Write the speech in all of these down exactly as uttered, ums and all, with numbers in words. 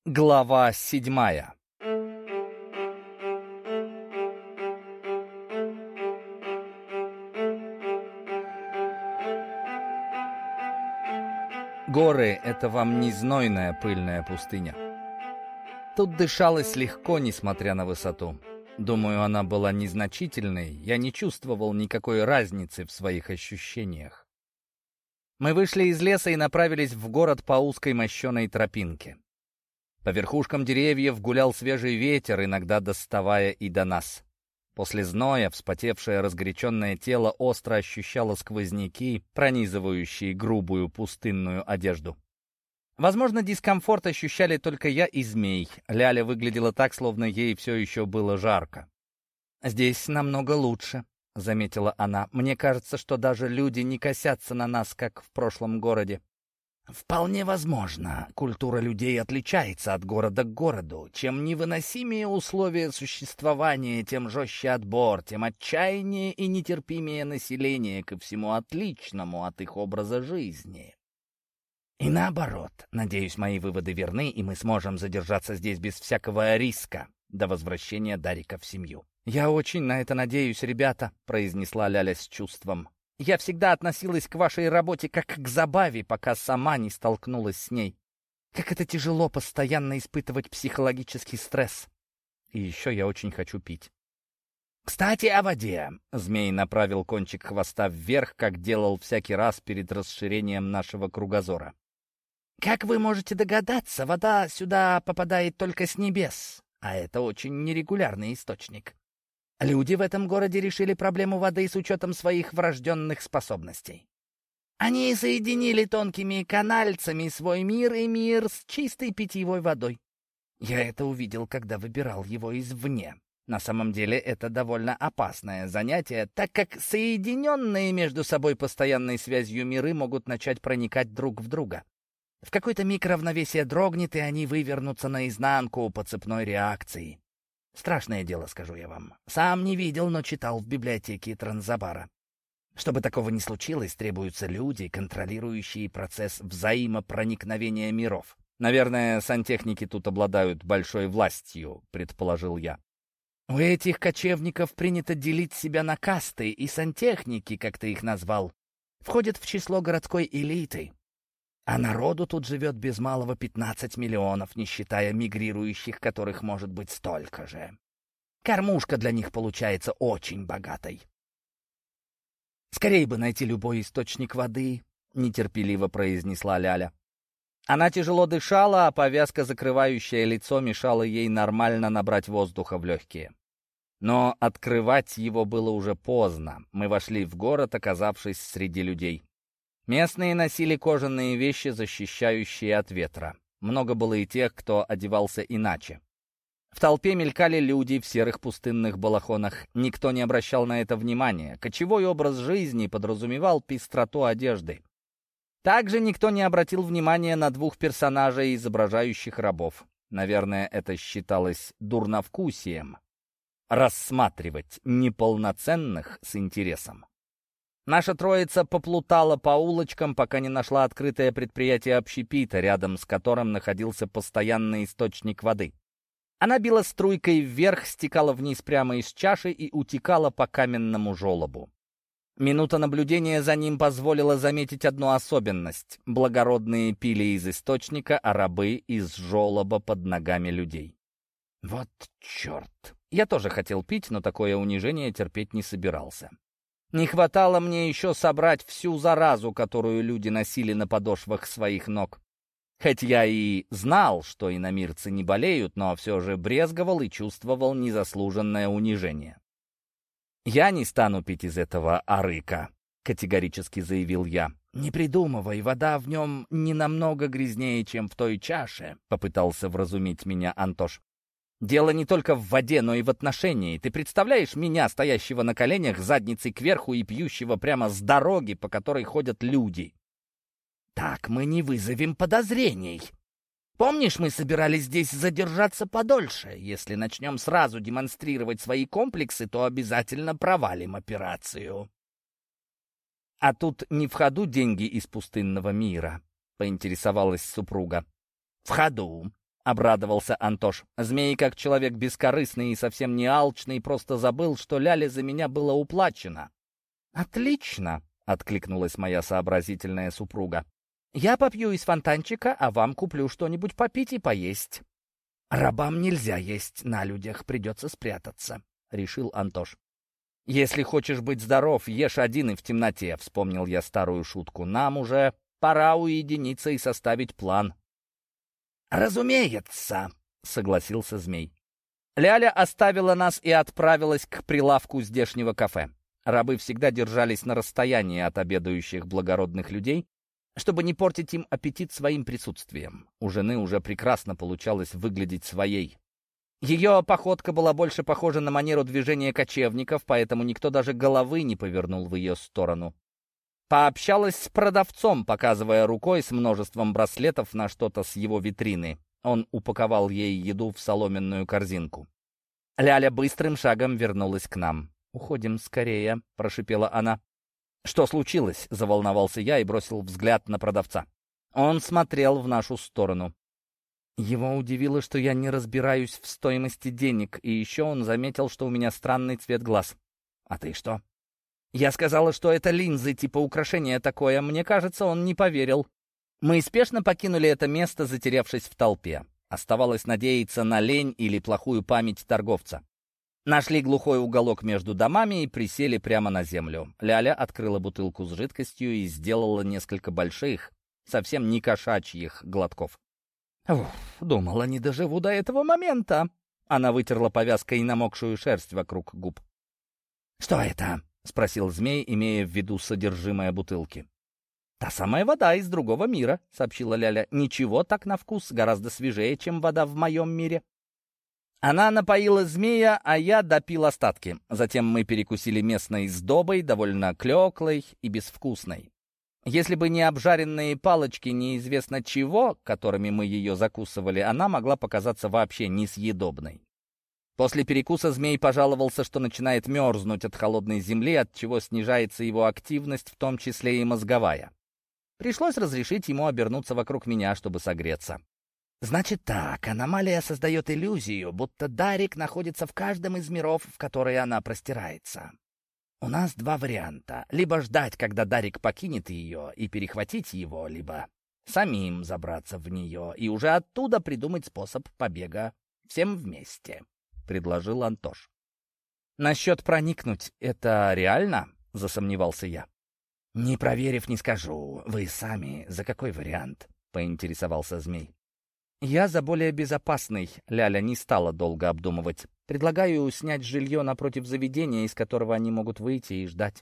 Глава седьмая. Горы — это вам не знойная пыльная пустыня. Тут дышалось легко, несмотря на высоту. Думаю, она была незначительной, я не чувствовал никакой разницы в своих ощущениях. Мы вышли из леса и направились в город по узкой мощеной тропинке. По верхушкам деревьев гулял свежий ветер, иногда доставая и до нас. После зноя вспотевшее разгоряченное тело остро ощущало сквозняки, пронизывающие грубую пустынную одежду. Возможно, дискомфорт ощущали только я и змей. Ляля выглядела так, словно ей все еще было жарко. «Здесь намного лучше», — заметила она. «Мне кажется, что даже люди не косятся на нас, как в прошлом городе». «Вполне возможно. Культура людей отличается от города к городу. Чем невыносимее условия существования, тем жестче отбор, тем отчаяннее и нетерпимее население ко всему отличному от их образа жизни. И наоборот, надеюсь, мои выводы верны, и мы сможем задержаться здесь без всякого риска до возвращения Дарика в семью». «Я очень на это надеюсь, ребята», — произнесла Ляля с чувством. «Я всегда относилась к вашей работе как к забаве, пока сама не столкнулась с ней. Как это тяжело постоянно испытывать психологический стресс. И еще я очень хочу пить». «Кстати, о воде», — змей направил кончик хвоста вверх, как делал всякий раз перед расширением нашего кругозора. «Как вы можете догадаться, вода сюда попадает только с небес, а это очень нерегулярный источник. Люди в этом городе решили проблему воды с учетом своих врожденных способностей. Они соединили тонкими канальцами свой мир и мир с чистой питьевой водой. Я это увидел, когда выбирал его извне. На самом деле это довольно опасное занятие, так как соединенные между собой постоянной связью миры могут начать проникать друг в друга. В какой-то миг равновесие дрогнет, и они вывернутся наизнанку по цепной реакции. Страшное дело, скажу я вам. Сам не видел, но читал в библиотеке Транзабара. Чтобы такого не случилось, требуются люди, контролирующие процесс взаимопроникновения миров. «Наверное, сантехники тут обладают большой властью», — предположил я. «У этих кочевников принято делить себя на касты, и сантехники, как ты их назвал, входят в число городской элиты. А народу тут живет без малого пятнадцать миллионов, не считая мигрирующих, которых может быть столько же. Кормушка для них получается очень богатой». «Скорей бы найти любой источник воды», — нетерпеливо произнесла Ляля. Она тяжело дышала, а повязка, закрывающая лицо, мешала ей нормально набрать воздуха в легкие. Но открывать его было уже поздно. Мы вошли в город, оказавшись среди людей. Местные носили кожаные вещи, защищающие от ветра. Много было и тех, кто одевался иначе. В толпе мелькали люди в серых пустынных балахонах. Никто не обращал на это внимания. Кочевой образ жизни подразумевал пестроту одежды. Также никто не обратил внимания на двух персонажей, изображающих рабов. Наверное, это считалось дурновкусием — рассматривать неполноценных с интересом. Наша троица поплутала по улочкам, пока не нашла открытое предприятие общепита, рядом с которым находился постоянный источник воды. Она била струйкой вверх, стекала вниз прямо из чаши и утекала по каменному желобу. Минута наблюдения за ним позволила заметить одну особенность. Благородные пили из источника, а рабы — из желоба под ногами людей. Вот черт! Я тоже хотел пить, но такое унижение терпеть не собирался. Не хватало мне еще собрать всю заразу, которую люди носили на подошвах своих ног. Хоть я и знал, что иномирцы не болеют, но все же брезговал и чувствовал незаслуженное унижение. «Я не стану пить из этого арыка», — категорически заявил я. «Не придумывай, вода в нем не намного грязнее, чем в той чаше», — попытался вразумить меня Антош. «Дело не только в воде, но и в отношении. Ты представляешь меня, стоящего на коленях, задницей кверху и пьющего прямо с дороги, по которой ходят люди?» «Так мы не вызовем подозрений. Помнишь, мы собирались здесь задержаться подольше? Если начнем сразу демонстрировать свои комплексы, то обязательно провалим операцию». «А тут не в ходу деньги из пустынного мира?» — поинтересовалась супруга. «В ходу. — обрадовался Антош. Змей, как человек бескорыстный и совсем не алчный, просто забыл, что Ляле за меня было уплачено. «Отлично!» — откликнулась моя сообразительная супруга. «Я попью из фонтанчика, а вам куплю что-нибудь попить и поесть». «Рабам нельзя есть на людях, придется спрятаться», — решил Антош. «Если хочешь быть здоров, ешь один и в темноте», — вспомнил я старую шутку. «Нам уже пора уединиться и составить план». «Разумеется», — согласился змей. Ляля оставила нас и отправилась к прилавку здешнего кафе. Рабы всегда держались на расстоянии от обедающих благородных людей, чтобы не портить им аппетит своим присутствием. У жены уже прекрасно получалось выглядеть своей. Ее походка была больше похожа на манеру движения кочевников, поэтому никто даже головы не повернул в ее сторону. Пообщалась с продавцом, показывая рукой с множеством браслетов на что-то с его витрины. Он упаковал ей еду в соломенную корзинку. Ляля быстрым шагом вернулась к нам. «Уходим скорее», — прошипела она. «Что случилось?» — заволновался я и бросил взгляд на продавца. Он смотрел в нашу сторону. Его удивило, что я не разбираюсь в стоимости денег, и еще он заметил, что у меня странный цвет глаз. «А ты что?» Я сказала, что это линзы, типа украшения такое. Мне кажется, он не поверил. Мы спешно покинули это место, затерявшись в толпе. Оставалось надеяться на лень или плохую память торговца. Нашли глухой уголок между домами и присели прямо на землю. Ляля открыла бутылку с жидкостью и сделала несколько больших, совсем не кошачьих глотков. «Уф, думала, не доживу до этого момента». Она вытерла повязкой намокшую шерсть вокруг губ. «Что это?» — спросил змей, имея в виду содержимое бутылки. «Та самая вода из другого мира», — сообщила Ляля. «Ничего так на вкус, гораздо свежее, чем вода в моем мире». Она напоила змея, а я допил остатки. Затем мы перекусили местной сдобой, довольно клеклой и безвкусной. Если бы не обжаренные палочки неизвестно чего, которыми мы ее закусывали, она могла показаться вообще несъедобной. После перекуса змей пожаловался, что начинает мерзнуть от холодной земли, от чего снижается его активность, в том числе и мозговая. Пришлось разрешить ему обернуться вокруг меня, чтобы согреться. «Значит так, аномалия создает иллюзию, будто Дарик находится в каждом из миров, в которые она простирается. У нас два варианта. Либо ждать, когда Дарик покинет ее, и перехватить его, либо самим забраться в нее и уже оттуда придумать способ побега всем вместе», — предложил Антош. «Насчет проникнуть — это реально?» — засомневался я. «Не проверив, не скажу. Вы сами за какой вариант?» — поинтересовался змей. «Я за более безопасный», — Ляля не стала долго обдумывать. «Предлагаю снять жилье напротив заведения, из которого они могут выйти и ждать».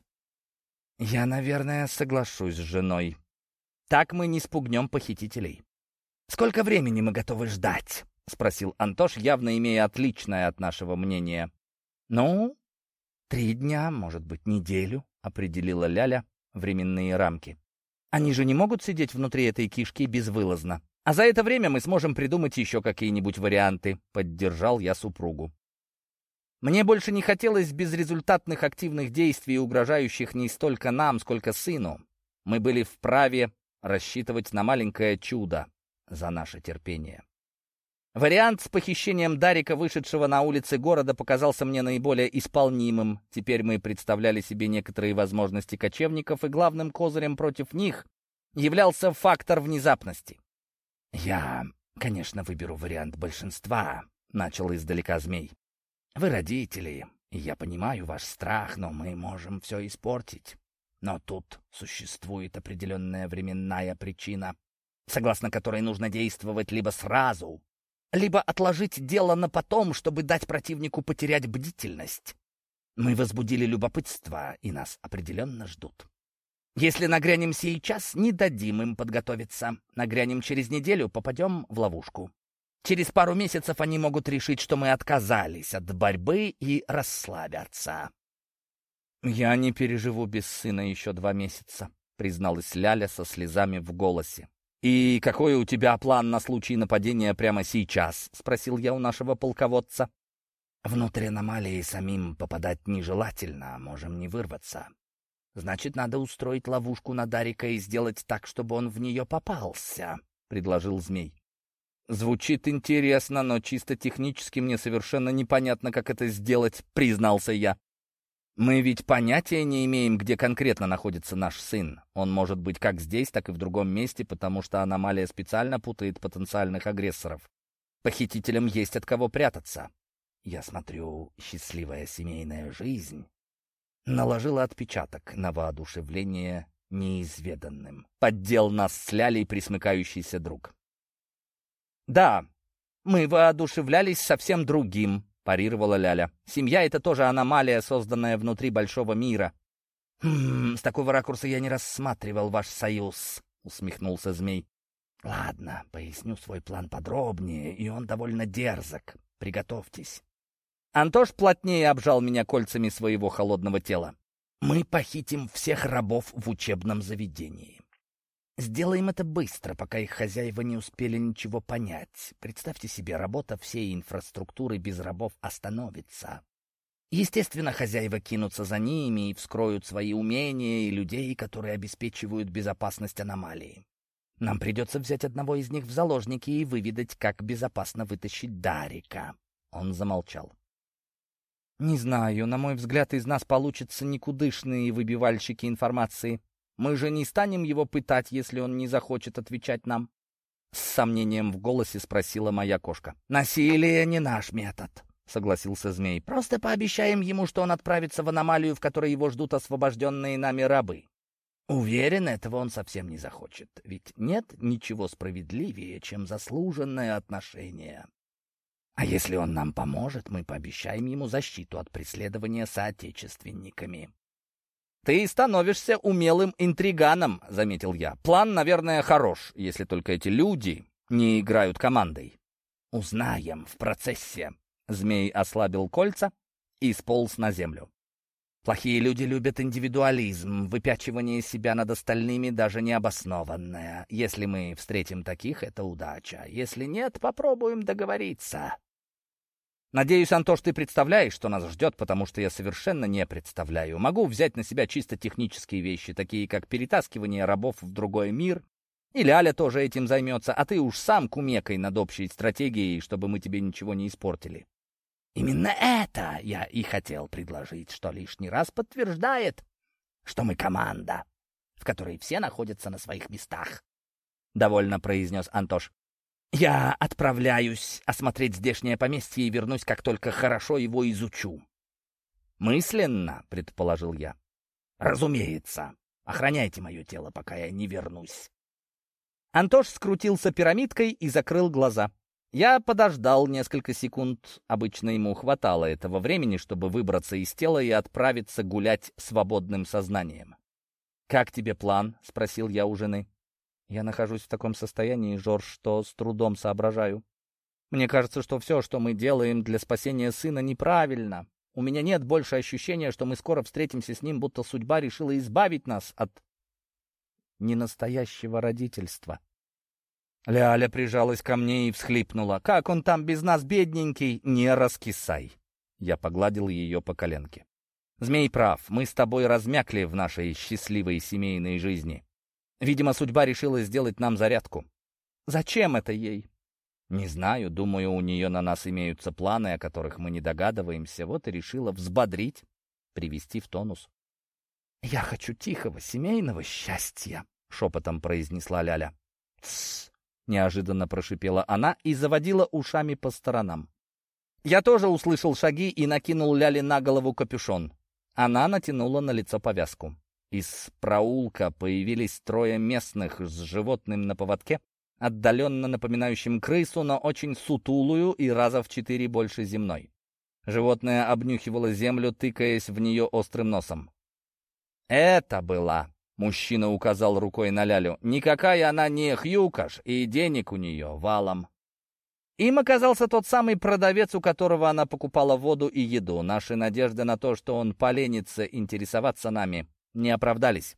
«Я, наверное, соглашусь с женой. Так мы не спугнем похитителей». «Сколько времени мы готовы ждать?» — спросил Антош, явно имея отличное от нашего мнения. «Ну, три дня, может быть, неделю», — определила Ляля временные рамки. «Они же не могут сидеть внутри этой кишки безвылазно. А за это время мы сможем придумать еще какие-нибудь варианты», — поддержал я супругу. Мне больше не хотелось безрезультатных активных действий, угрожающих не столько нам, сколько сыну. Мы были вправе рассчитывать на маленькое чудо за наше терпение. Вариант с похищением Дарика, вышедшего на улицы города, показался мне наиболее исполнимым. Теперь мы представляли себе некоторые возможности кочевников, и главным козырем против них являлся фактор внезапности. «Я, конечно, выберу вариант большинства», — начал издалека змей. «Вы родители, и я понимаю ваш страх, но мы можем все испортить. Но тут существует определенная временная причина, согласно которой нужно действовать либо сразу, либо отложить дело на потом, чтобы дать противнику потерять бдительность. Мы возбудили любопытство, и нас определенно ждут. Если нагрянем сейчас, не дадим им подготовиться. Нагрянем через неделю, попадем в ловушку. Через пару месяцев они могут решить, что мы отказались от борьбы и расслабятся». «Я не переживу без сына еще два месяца», — призналась Ляля со слезами в голосе. «И какой у тебя план на случай нападения прямо сейчас?» — спросил я у нашего полководца. «Внутрь аномалии самим попадать нежелательно, можем не вырваться. Значит, надо устроить ловушку на Дарика и сделать так, чтобы он в нее попался», — предложил змей. «Звучит интересно, но чисто технически мне совершенно непонятно, как это сделать», — признался я. «Мы ведь понятия не имеем, где конкретно находится наш сын. Он может быть как здесь, так и в другом месте, потому что аномалия специально путает потенциальных агрессоров. Похитителям есть от кого прятаться». Я смотрю, счастливая семейная жизнь наложила отпечаток на воодушевление неизведанным. Поддел нас с Лялей присмыкающийся друг. «Да, мы воодушевлялись совсем другим», — парировала Ляля. «Семья — это тоже аномалия, созданная внутри большого мира». «Хм, с такого ракурса я не рассматривал ваш союз», — усмехнулся Змей. «Ладно, поясню свой план подробнее, и он довольно дерзок. Приготовьтесь». Антош плотнее обжал меня кольцами своего холодного тела. «Мы похитим всех рабов в учебном заведении. Сделаем это быстро, пока их хозяева не успели ничего понять. Представьте себе, работа всей инфраструктуры без рабов остановится. Естественно, хозяева кинутся за ними и вскроют свои умения и людей, которые обеспечивают безопасность аномалии. Нам придется взять одного из них в заложники и выведать, как безопасно вытащить Дарика». Он замолчал. «Не знаю, на мой взгляд, из нас получатся никудышные выбивальщики информации. Мы же не станем его пытать, если он не захочет отвечать нам?» С сомнением в голосе спросила моя кошка. «Насилие не наш метод», — согласился Змей. «Просто пообещаем ему, что он отправится в аномалию, в которой его ждут освобожденные нами рабы. Уверен, этого он совсем не захочет, ведь нет ничего справедливее, чем заслуженное отношение. А если он нам поможет, мы пообещаем ему защиту от преследования соотечественниками». «Ты становишься умелым интриганом», — заметил я. «План, наверное, хорош, если только эти люди не играют командой». «Узнаем в процессе». Змей ослабил кольца и сполз на землю. «Плохие люди любят индивидуализм, выпячивание себя над остальными даже необоснованное. Если мы встретим таких, это удача. Если нет, попробуем договориться». «Надеюсь, Антош, ты представляешь, что нас ждет, потому что я совершенно не представляю. Могу взять на себя чисто технические вещи, такие как перетаскивание рабов в другой мир, и Ляля тоже этим займется, а ты уж сам кумекай над общей стратегией, чтобы мы тебе ничего не испортили». «Именно это я и хотел предложить, что лишний раз подтверждает, что мы команда, в которой все находятся на своих местах», — довольно произнес Антош. «Я отправляюсь осмотреть здешнее поместье и вернусь, как только хорошо его изучу». «Мысленно», — предположил я. «Разумеется. Охраняйте мое тело, пока я не вернусь». Антош скрутился пирамидкой и закрыл глаза. Я подождал несколько секунд. Обычно ему хватало этого времени, чтобы выбраться из тела и отправиться гулять свободным сознанием. «Как тебе план?» — спросил я у жены. «Я нахожусь в таком состоянии, Жорж, что с трудом соображаю. Мне кажется, что все, что мы делаем для спасения сына, неправильно. У меня нет больше ощущения, что мы скоро встретимся с ним, будто судьба решила избавить нас от ненастоящего родительства». Ляля прижалась ко мне и всхлипнула. «Как он там без нас, бедненький? Не раскисай!» Я погладил ее по коленке. «Змей прав, мы с тобой размякли в нашей счастливой семейной жизни. Видимо, судьба решила сделать нам зарядку. Зачем это ей?» «Не знаю, думаю, у нее на нас имеются планы, о которых мы не догадываемся. Вот и решила взбодрить, привести в тонус». «Я хочу тихого семейного счастья», — шепотом произнесла Ляля. «Тссс!» — неожиданно прошипела она и заводила ушами по сторонам. Я тоже услышал шаги и накинул Ляле на голову капюшон. Она натянула на лицо повязку. Из проулка появились трое местных с животным на поводке, отдаленно напоминающим крысу, но очень сутулую и раза в четыре больше земной. Животное обнюхивало землю, тыкаясь в нее острым носом. «Это была», — мужчина указал рукой на Лялю, — «никакая она не хьюкаш, и денег у нее валом». Им оказался тот самый продавец, у которого она покупала воду и еду. Наши надежды на то, что он поленится интересоваться нами, не оправдались.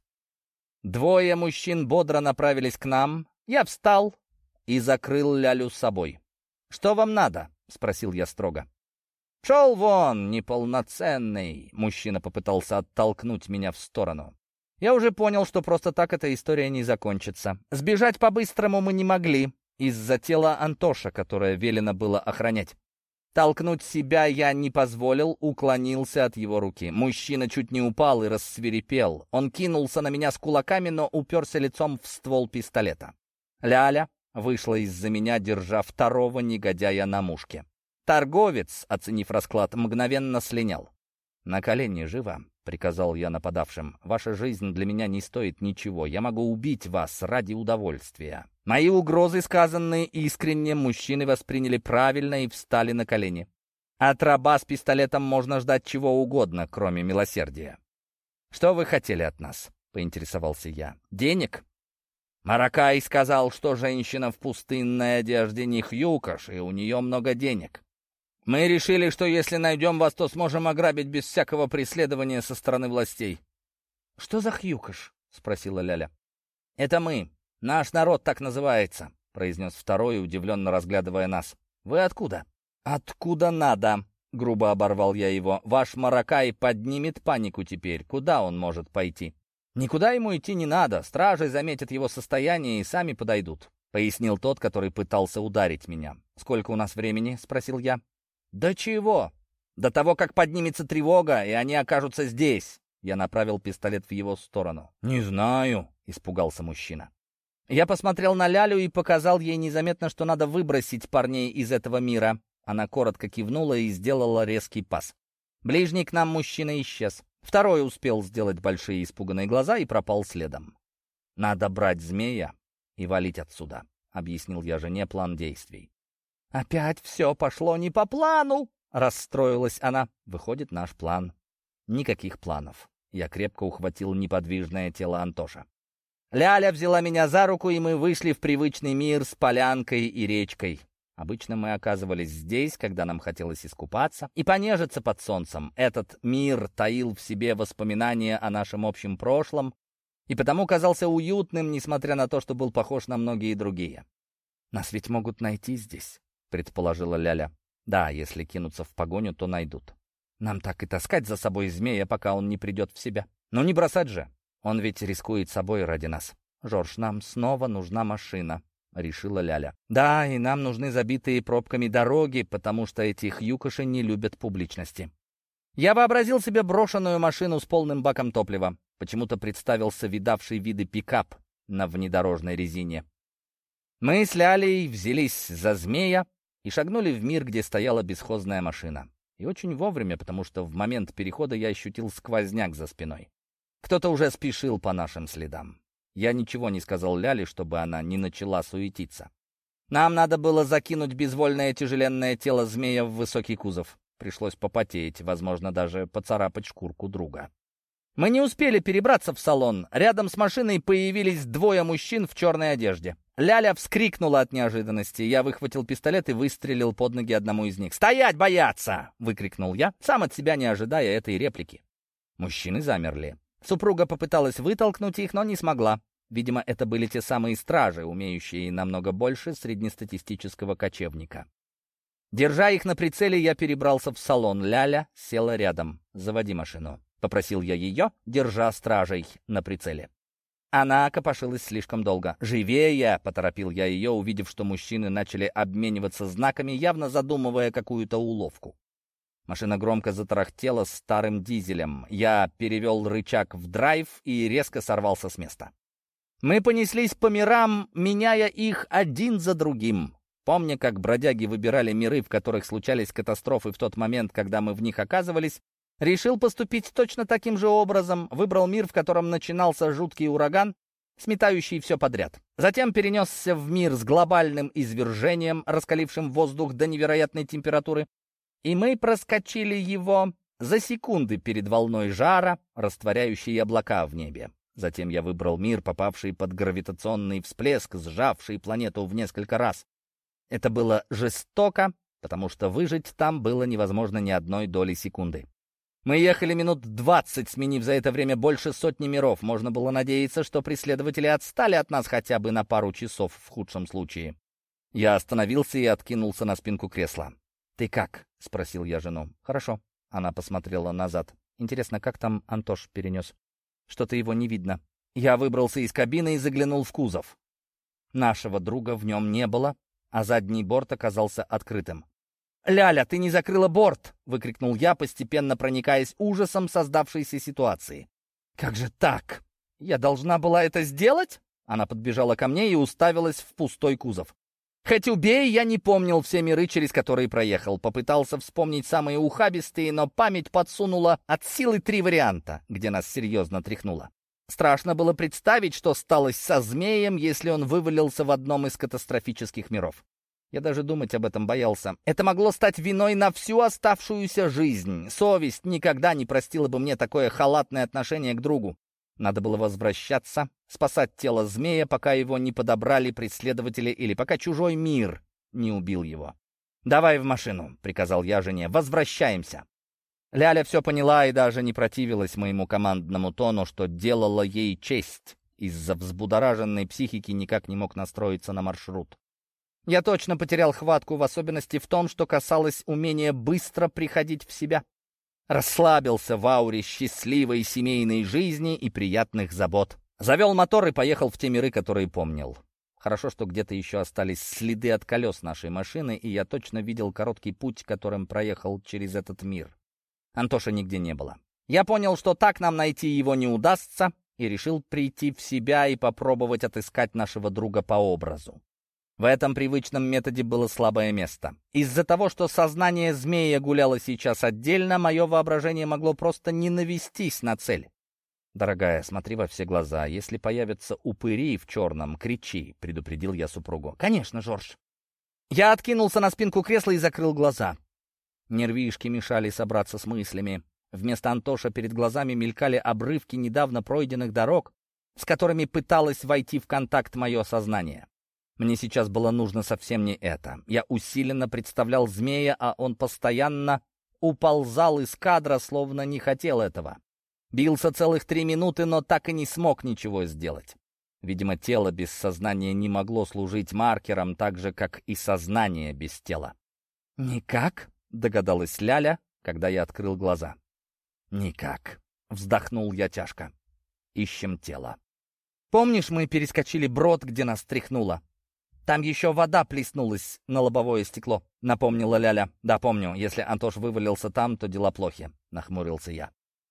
Двое мужчин бодро направились к нам. Я встал и закрыл Лялю с собой. «Что вам надо?» — спросил я строго. «Шел вон, неполноценный!» — мужчина попытался оттолкнуть меня в сторону. Я уже понял, что просто так эта история не закончится. Сбежать по-быстрому мы не могли. из-за тела Антоша, которое велено было охранять. Толкнуть себя я не позволил, уклонился от его руки. Мужчина чуть не упал и рассвирепел. Он кинулся на меня с кулаками, но уперся лицом в ствол пистолета. Ляля вышла из-за меня, держа второго негодяя на мушке. Торговец, оценив расклад, мгновенно слинял. «На колени, живо!» — приказал я нападавшим. «Ваша жизнь для меня не стоит ничего. Я могу убить вас ради удовольствия». Мои угрозы, сказанные искренне, мужчины восприняли правильно и встали на колени. От раба с пистолетом можно ждать чего угодно, кроме милосердия. «Что вы хотели от нас?» — поинтересовался я. «Денег?» Маракай сказал, что женщина в пустынной одежде не Хьюкаш, и у нее много денег. Мы решили, что если найдем вас, то сможем ограбить без всякого преследования со стороны властей». «Что за Хьюкаш?» — спросила Ляля. «Это мы. Наш народ так называется», — произнес второй, удивленно разглядывая нас. «Вы откуда?» «Откуда надо?» — грубо оборвал я его. «Ваш Маракай поднимет панику теперь. Куда он может пойти?» «Никуда ему идти не надо. Стражи заметят его состояние и сами подойдут», — пояснил тот, который пытался ударить меня. «Сколько у нас времени?» — спросил я. «Да чего? До того, как поднимется тревога, и они окажутся здесь». Я направил пистолет в его сторону. «Не знаю», — испугался мужчина. Я посмотрел на Лялю и показал ей незаметно, что надо выбросить парней из этого мира. Она коротко кивнула и сделала резкий пас. Ближний к нам мужчина исчез. Второй успел сделать большие испуганные глаза и пропал следом. «Надо брать змея и валить отсюда», — объяснил я жене план действий. «Опять все пошло не по плану!» — расстроилась она. «Выходит, наш план. Никаких планов». Я крепко ухватил неподвижное тело Антоша. Ляля взяла меня за руку, и мы вышли в привычный мир с полянкой и речкой. Обычно мы оказывались здесь, когда нам хотелось искупаться и понежиться под солнцем. Этот мир таил в себе воспоминания о нашем общем прошлом и потому казался уютным, несмотря на то, что был похож на многие другие. «Нас ведь могут найти здесь», — предположила Ляля. «Да, если кинуться в погоню, то найдут. Нам так и таскать за собой змея, пока он не придет в себя. Но не бросать же. Он ведь рискует собой ради нас. Жорж, нам снова нужна машина», — решила Ляля. «Да, и нам нужны забитые пробками дороги, потому что эти хьюкаши не любят публичности». Я вообразил себе брошенную машину с полным баком топлива. Почему-то представился видавший виды пикап на внедорожной резине. Мы с Лялей взялись за змея и шагнули в мир, где стояла бесхозная машина. И очень вовремя, потому что в момент перехода я ощутил сквозняк за спиной. Кто-то уже спешил по нашим следам. Я ничего не сказал Ляле, чтобы она не начала суетиться. Нам надо было закинуть безвольное тяжеленное тело змея в высокий кузов. Пришлось попотеть, возможно, даже поцарапать шкурку друга. Мы не успели перебраться в салон. Рядом с машиной появились двое мужчин в черной одежде. Ляля вскрикнула от неожиданности. Я выхватил пистолет и выстрелил под ноги одному из них. «Стоять, бояться!» — выкрикнул я, сам от себя не ожидая этой реплики. Мужчины замерли. Супруга попыталась вытолкнуть их, но не смогла. Видимо, это были те самые стражи, умеющие намного больше среднестатистического кочевника. Держа их на прицеле, я перебрался в салон. Ляля села рядом. «Заводи машину», — попросил я ее, держа стражей на прицеле. Она копошилась слишком долго. «Живее!» — поторопил я ее, увидев, что мужчины начали обмениваться знаками, явно задумывая какую-то уловку. Машина громко затарахтела старым дизелем. Я перевел рычаг в драйв и резко сорвался с места. Мы понеслись по мирам, меняя их один за другим. Помня, как бродяги выбирали миры, в которых случались катастрофы в тот момент, когда мы в них оказывались, решил поступить точно таким же образом. Выбрал мир, в котором начинался жуткий ураган, сметающий все подряд. Затем перенесся в мир с глобальным извержением, раскалившим воздух до невероятной температуры, и мы проскочили его за секунды перед волной жара, растворяющей облака в небе. Затем я выбрал мир, попавший под гравитационный всплеск, сжавший планету в несколько раз. Это было жестоко, потому что выжить там было невозможно ни одной доли секунды. Мы ехали минут двадцать, сменив за это время больше сотни миров. Можно было надеяться, что преследователи отстали от нас хотя бы на пару часов в худшем случае. Я остановился и откинулся на спинку кресла. «Ты как?» — спросил я жену. «Хорошо». Она посмотрела назад. «Интересно, как там Антош перенес? Что-то его не видно». Я выбрался из кабины и заглянул в кузов. Нашего друга в нем не было, а задний борт оказался открытым. «Ляля, ты не закрыла борт!» — выкрикнул я, постепенно проникаясь ужасом создавшейся ситуации. «Как же так? Я должна была это сделать?» Она подбежала ко мне и уставилась в пустой кузов. Хоть убей, я не помнил все миры, через которые проехал. Попытался вспомнить самые ухабистые, но память подсунула от силы три варианта, где нас серьезно тряхнуло. Страшно было представить, что сталось со змеем, если он вывалился в одном из катастрофических миров. Я даже думать об этом боялся. Это могло стать виной на всю оставшуюся жизнь. Совесть никогда не простила бы мне такое халатное отношение к другу. Надо было возвращаться, спасать тело змея, пока его не подобрали преследователи или пока чужой мир не убил его. «Давай в машину», — приказал я жене, — «возвращаемся». Ляля все поняла и даже не противилась моему командному тону, что делало ей честь. Из-за взбудораженной психики никак не мог настроиться на маршрут. Я точно потерял хватку, в особенности в том, что касалось умения быстро приходить в себя. Расслабился в ауре счастливой семейной жизни и приятных забот. Завел мотор и поехал в те миры, которые помнил. Хорошо, что где-то еще остались следы от колес нашей машины, и я точно видел короткий путь, которым проехал через этот мир. Антоша нигде не было. Я понял, что так нам найти его не удастся, и решил прийти в себя и попробовать отыскать нашего друга по образу. В этом привычном методе было слабое место. Из-за того, что сознание змея гуляло сейчас отдельно, мое воображение могло просто не навестись на цель. «Дорогая, смотри во все глаза. Если появятся упыри в черном, кричи», — предупредил я супругу. «Конечно, Жорж». Я откинулся на спинку кресла и закрыл глаза. Нервишки мешали собраться с мыслями. Вместо Антоша перед глазами мелькали обрывки недавно пройденных дорог, с которыми пыталось войти в контакт мое сознание. Мне сейчас было нужно совсем не это. Я усиленно представлял змея, а он постоянно уползал из кадра, словно не хотел этого. Бился целых три минуты, но так и не смог ничего сделать. Видимо, тело без сознания не могло служить маркером, так же, как и сознание без тела. «Никак?» — догадалась Ляля, когда я открыл глаза. «Никак», — вздохнул я тяжко. «Ищем тело. Помнишь, мы перескочили брод, где нас тряхнуло? Там еще вода плеснулась на лобовое стекло», — напомнила Ляля. «Да, помню. Если Антош вывалился там, то дела плохи», — нахмурился я.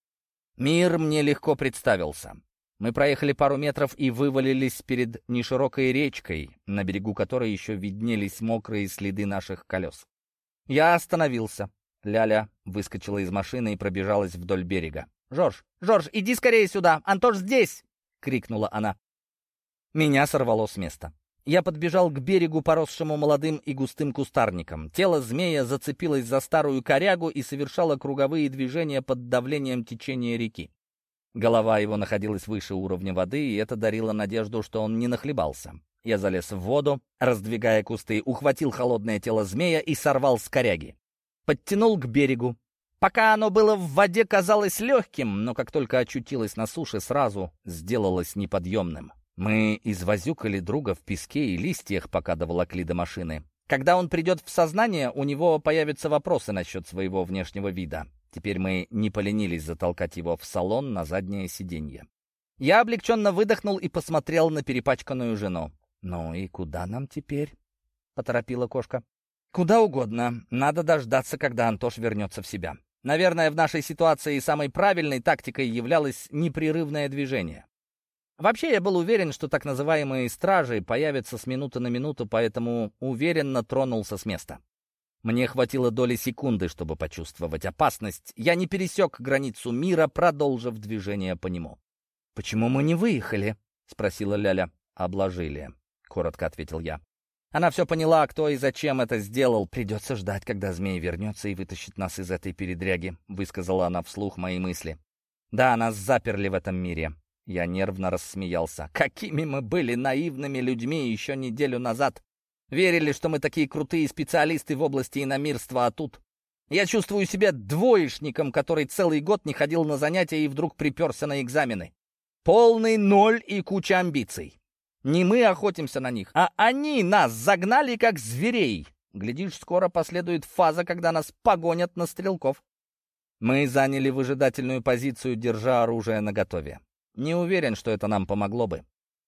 Мир мне легко представился. Мы проехали пару метров и вывалились перед неширокой речкой, на берегу которой еще виднелись мокрые следы наших колес. Я остановился. Ляля выскочила из машины и пробежалась вдоль берега. «Жорж, Жорж, иди скорее сюда! Антош здесь!» — крикнула она. Меня сорвало с места. Я подбежал к берегу, поросшему молодым и густым кустарником. Тело змея зацепилось за старую корягу и совершало круговые движения под давлением течения реки. Голова его находилась выше уровня воды, и это дарило надежду, что он не нахлебался. Я залез в воду, раздвигая кусты, ухватил холодное тело змея и сорвал с коряги. Подтянул к берегу. Пока оно было в воде, казалось легким, но как только очутилось на суше, сразу сделалось неподъемным. Мы извозюкали друга в песке и листьях, пока доволокли до машины. Когда он придет в сознание, у него появятся вопросы насчет своего внешнего вида. Теперь мы не поленились затолкать его в салон на заднее сиденье. Я облегченно выдохнул и посмотрел на перепачканную жену. «Ну и куда нам теперь?» — поторопила кошка. «Куда угодно. Надо дождаться, когда Антош вернется в себя. Наверное, в нашей ситуации самой правильной тактикой являлось непрерывное движение. Вообще, я был уверен, что так называемые стражи появятся с минуты на минуту, поэтому уверенно тронулся с места. Мне хватило доли секунды, чтобы почувствовать опасность. Я не пересек границу мира, продолжив движение по нему. «Почему мы не выехали?» — спросила Ляля. «Обложили», — коротко ответил я. Она все поняла, кто и зачем это сделал. «Придется ждать, когда змей вернется и вытащит нас из этой передряги», — высказала она вслух мои мысли. «Да, нас заперли в этом мире». Я нервно рассмеялся. Какими мы были наивными людьми еще неделю назад. Верили, что мы такие крутые специалисты в области иномирства, а тут... Я чувствую себя двоечником, который целый год не ходил на занятия и вдруг приперся на экзамены. Полный ноль и куча амбиций. Не мы охотимся на них, а они нас загнали как зверей. Глядишь, скоро последует фаза, когда нас погонят на стрелков. Мы заняли выжидательную позицию, держа оружие наготове. Не уверен, что это нам помогло бы.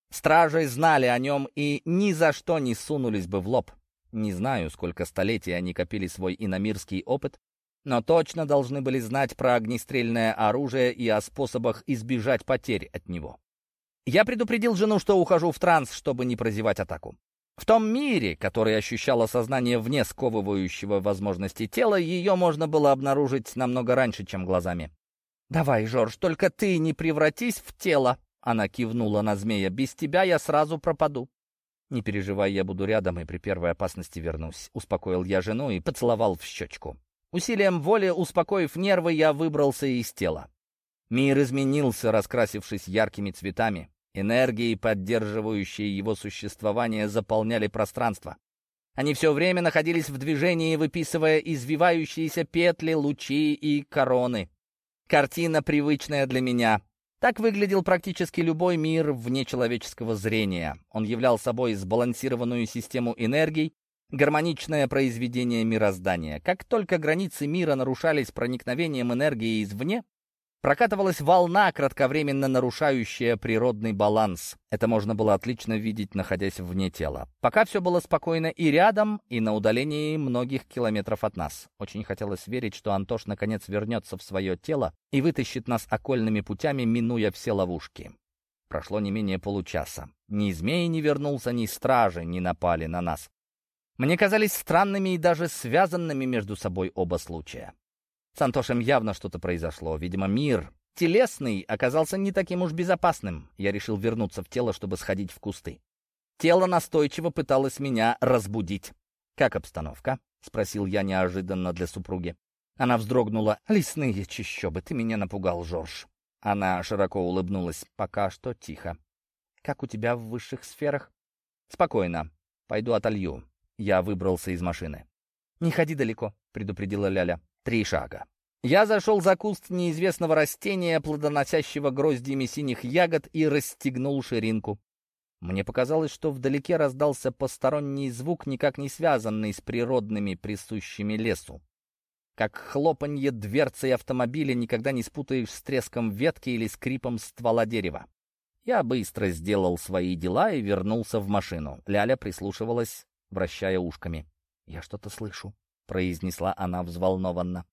Стражи знали о нем и ни за что не сунулись бы в лоб. Не знаю, сколько столетий они копили свой иномирский опыт, но точно должны были знать про огнестрельное оружие и о способах избежать потерь от него. Я предупредил жену, что ухожу в транс, чтобы не прозевать атаку. В том мире, который ощущало сознание вне сковывающего возможности тела, ее можно было обнаружить намного раньше, чем глазами. «Давай, Жорж, только ты не превратись в тело!» Она кивнула на змея. «Без тебя я сразу пропаду». «Не переживай, я буду рядом и при первой опасности вернусь», — успокоил я жену и поцеловал в щечку. Усилием воли, успокоив нервы, я выбрался из тела. Мир изменился, раскрасившись яркими цветами. Энергии, поддерживающие его существование, заполняли пространство. Они все время находились в движении, выписывая извивающиеся петли, лучи и короны. Картина, привычная для меня. Так выглядел практически любой мир вне человеческого зрения. Он являл собой сбалансированную систему энергий, гармоничное произведение мироздания. Как только границы мира нарушались проникновением энергии извне, прокатывалась волна, кратковременно нарушающая природный баланс. Это можно было отлично видеть, находясь вне тела. Пока все было спокойно и рядом, и на удалении многих километров от нас. Очень хотелось верить, что Антош наконец вернется в свое тело и вытащит нас окольными путями, минуя все ловушки. Прошло не менее получаса. Ни змей не вернулся, ни стражи не напали на нас. Мне казались странными и даже связанными между собой оба случая. С Антошем явно что-то произошло. Видимо, мир телесный оказался не таким уж безопасным. Я решил вернуться в тело, чтобы сходить в кусты. Тело настойчиво пыталось меня разбудить. «Как обстановка?» — спросил я неожиданно для супруги. Она вздрогнула. «Лесные чащобы, ты меня напугал, Жорж». Она широко улыбнулась. «Пока что тихо. Как у тебя в высших сферах?» «Спокойно. Пойду отолью». Я выбрался из машины. «Не ходи далеко», — предупредила Ляля. Три шага. Я зашел за куст неизвестного растения, плодоносящего гроздьями синих ягод, и расстегнул ширинку. Мне показалось, что вдалеке раздался посторонний звук, никак не связанный с природными, присущими лесу. Как хлопанье дверцей автомобиля никогда не спутаешь с треском ветки или скрипом ствола дерева. Я быстро сделал свои дела и вернулся в машину. Ляля прислушивалась, вращая ушками. «Я что-то слышу», — произнесла она взволнованно.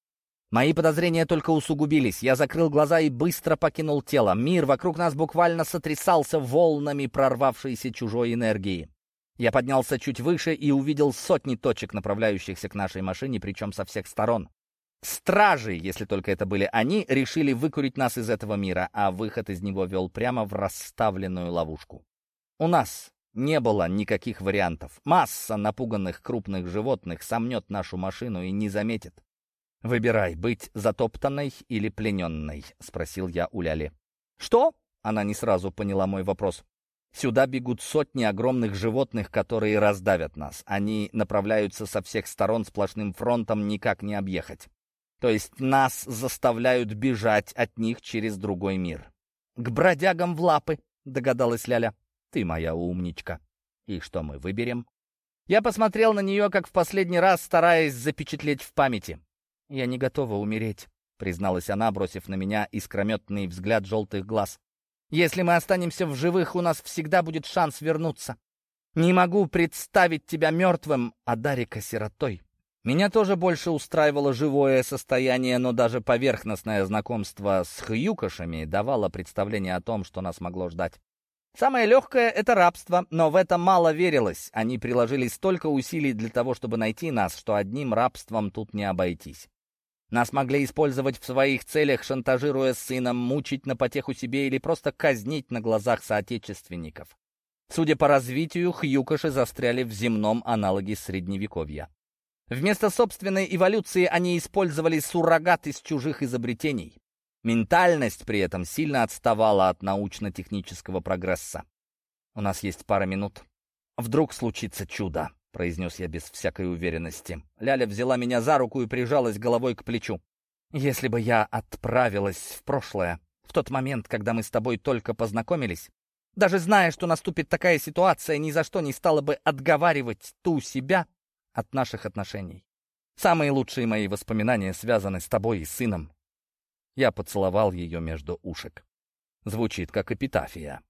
Мои подозрения только усугубились. Я закрыл глаза и быстро покинул тело. Мир вокруг нас буквально сотрясался волнами прорвавшейся чужой энергии. Я поднялся чуть выше и увидел сотни точек, направляющихся к нашей машине, причем со всех сторон. Стражи, если только это были они, решили выкурить нас из этого мира, а выход из него вел прямо в расставленную ловушку. У нас не было никаких вариантов. Масса напуганных крупных животных сомнет нашу машину и не заметит. «Выбирай, быть затоптанной или плененной?» — спросил я у Ляли. «Что?» — она не сразу поняла мой вопрос. «Сюда бегут сотни огромных животных, которые раздавят нас. Они направляются со всех сторон сплошным фронтом, никак не объехать. То есть нас заставляют бежать от них через другой мир». «К бродягам в лапы», — догадалась Ляля. «Ты моя умничка. И что мы выберем?» Я посмотрел на нее, как в последний раз, стараясь запечатлеть в памяти. «Я не готова умереть», — призналась она, бросив на меня искрометный взгляд желтых глаз. «Если мы останемся в живых, у нас всегда будет шанс вернуться. Не могу представить тебя мертвым, а Дарика сиротой». Меня тоже больше устраивало живое состояние, но даже поверхностное знакомство с хьюкошами давало представление о том, что нас могло ждать. Самое легкое — это рабство, но в это мало верилось. Они приложили столько усилий для того, чтобы найти нас, что одним рабством тут не обойтись. Нас могли использовать в своих целях, шантажируя сыном, мучить на потеху себе или просто казнить на глазах соотечественников. Судя по развитию, хьюкоши застряли в земном аналоге Средневековья. Вместо собственной эволюции они использовали суррогат из чужих изобретений. Ментальность при этом сильно отставала от научно-технического прогресса. «У нас есть пара минут. Вдруг случится чудо», — произнес я без всякой уверенности. Ляля взяла меня за руку и прижалась головой к плечу. «Если бы я отправилась в прошлое, в тот момент, когда мы с тобой только познакомились, даже зная, что наступит такая ситуация, ни за что не стала бы отговаривать ту себя от наших отношений. Самые лучшие мои воспоминания связаны с тобой и сыном». Я поцеловал ее между ушек. Звучит как эпитафия.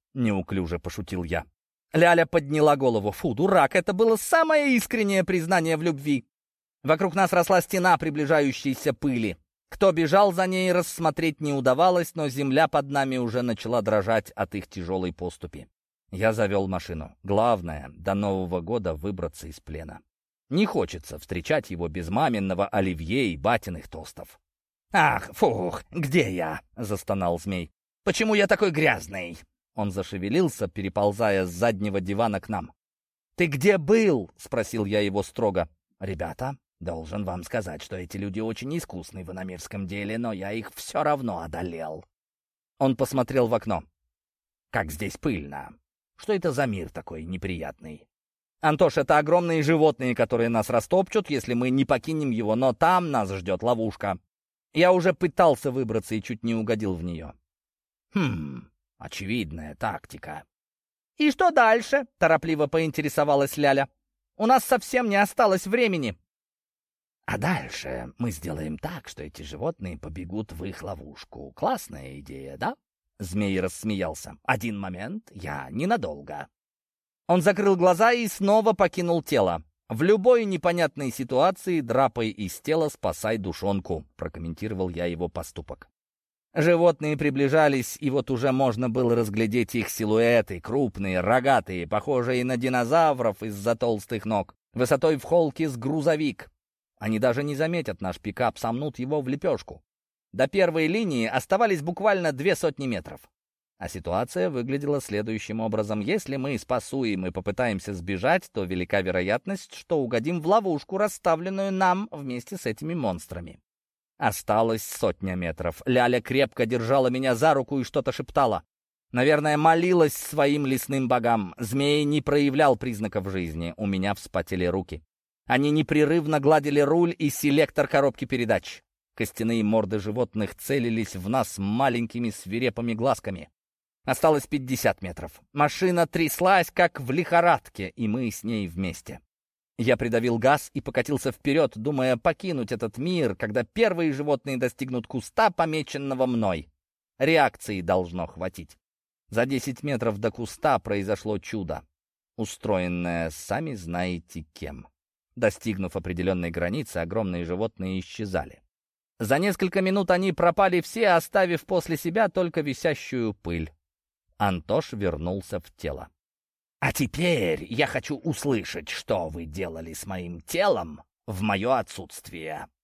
— неуклюже пошутил я. Ляля подняла голову. Фу, дурак, это было самое искреннее признание в любви. Вокруг нас росла стена приближающейся пыли. Кто бежал за ней, рассмотреть не удавалось, но земля под нами уже начала дрожать от их тяжелой поступи. Я завел машину. Главное, до Нового года выбраться из плена. Не хочется встречать его без маминого оливье и батиных тостов. «Ах, фух, где я?» — застонал змей. «Почему я такой грязный?» Он зашевелился, переползая с заднего дивана к нам. «Ты где был?» — спросил я его строго. «Ребята, должен вам сказать, что эти люди очень искусны в иномирском деле, но я их все равно одолел». Он посмотрел в окно. «Как здесь пыльно. Что это за мир такой неприятный?» «Антош, это огромные животные, которые нас растопчут, если мы не покинем его, но там нас ждет ловушка. Я уже пытался выбраться и чуть не угодил в нее». «Хм, очевидная тактика». «И что дальше?» — торопливо поинтересовалась Ляля. «У нас совсем не осталось времени». «А дальше мы сделаем так, что эти животные побегут в их ловушку. Классная идея, да?» Змей рассмеялся. «Один момент, я ненадолго». Он закрыл глаза и снова покинул тело. «В любой непонятной ситуации драпай из тела, спасай душонку», — прокомментировал я его поступок. Животные приближались, и вот уже можно было разглядеть их силуэты, крупные, рогатые, похожие на динозавров из-за толстых ног, высотой в холке с грузовик. Они даже не заметят наш пикап, сомнут его в лепешку. До первой линии оставались буквально две сотни метров. А ситуация выглядела следующим образом. Если мы спасуем и попытаемся сбежать, то велика вероятность, что угодим в ловушку, расставленную нам вместе с этими монстрами. Осталось сотня метров. Ляля крепко держала меня за руку и что-то шептала. Наверное, молилась своим лесным богам. Змей не проявлял признаков жизни. У меня вспотели руки. Они непрерывно гладили руль и селектор коробки передач. Костяные морды животных целились в нас маленькими свирепыми глазками. Осталось пятьдесят метров. Машина тряслась, как в лихорадке, и мы с ней вместе. Я придавил газ и покатился вперед, думая покинуть этот мир, когда первые животные достигнут куста, помеченного мной. Реакции должно хватить. За десять метров до куста произошло чудо, устроенное сами знаете кем. Достигнув определенной границы, огромные животные исчезали. За несколько минут они пропали все, оставив после себя только висящую пыль. Антош вернулся в тело. «А теперь я хочу услышать, что вы делали с моим телом в мое отсутствие».